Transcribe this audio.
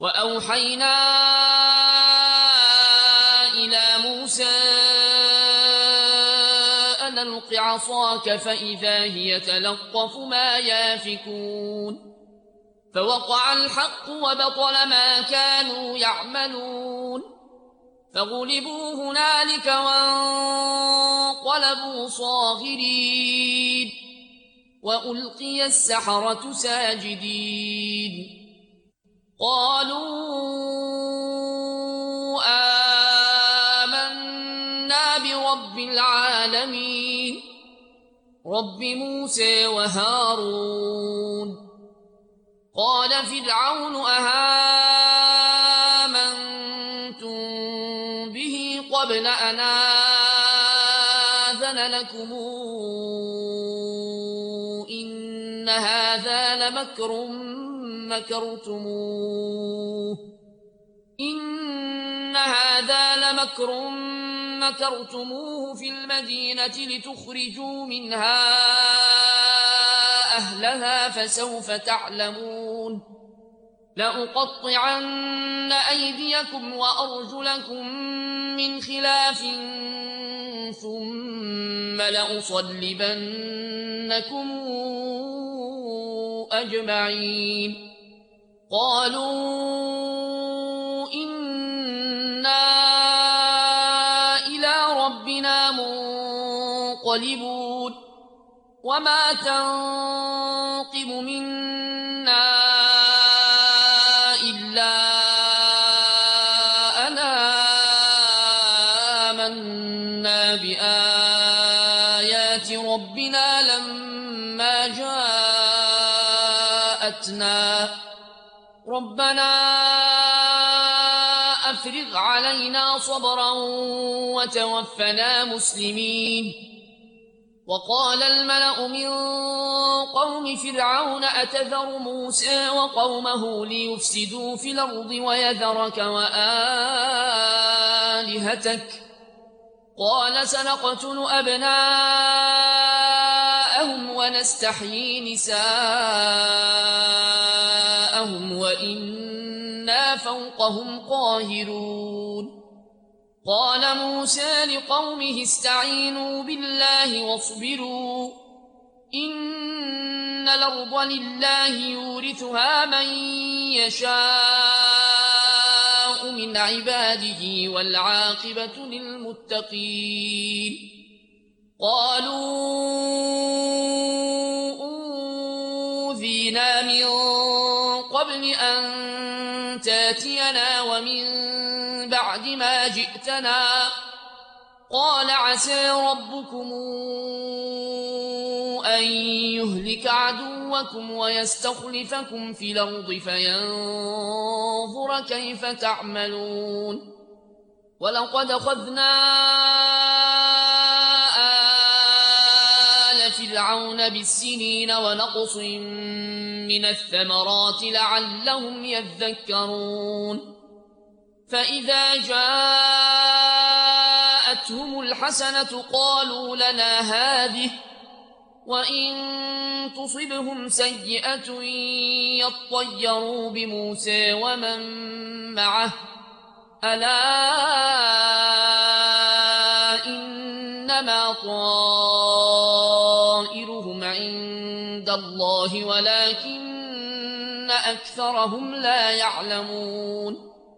وأوحينا إلى موسى أن ألق عصاك فإذا هي تلقف ما يافكون فوقع الحق وبطل ما كانوا يعملون فغلبوا هنالك وانقلبوا صاغرين وألقي السحرة ساجدين قالوا آمنا برب العالمين رب موسى وهارون قال فرعون أهامنتم به قبل أن آذن لكم إن هذا لمكر مكرتموه في المدينة لتخرجوا منها أهلها فسوف تعلمون لأقطعن أيديكم وأرجلكم من خلاف ثم لأصلبنكم أجمعين قالوا إنا إلى ربنا منقلبون وما تنقم منا إلا أن آمنا بآيات ربنا لما جاءتنا ربنا أفرغ علينا صبرا وتوفنا مسلمين وقال الملأ من قوم فرعون أتذر موسى وقومه ليفسدوا في الأرض ويذرك وآلهتك قال سنقتل أبناءهم ونستحيي نساءهم وإنا فوقهم قاهرون قال موسى لقومه استعينوا بالله واصبروا إن الأرض لله يورثها من يشاء من عباده والعاقبة للمتقين قالوا أوذينا من قبل أن تاتينا ومن بعد ما جئتنا قال عسى ربكم أن يهلك عدوكم ويستخلفكم في الأرض فينظر كيف تعملون ولقد أخذنا آل فرعون بالسنين ونقص من الثمرات لعلهم يذكرون فإذا جاءتهم الحسنة قالوا لنا هذه وإن تصبهم سيئة يطيروا بموسى ومن معه ألا إنما طائرهم عند الله ولكن أكثرهم لا يعلمون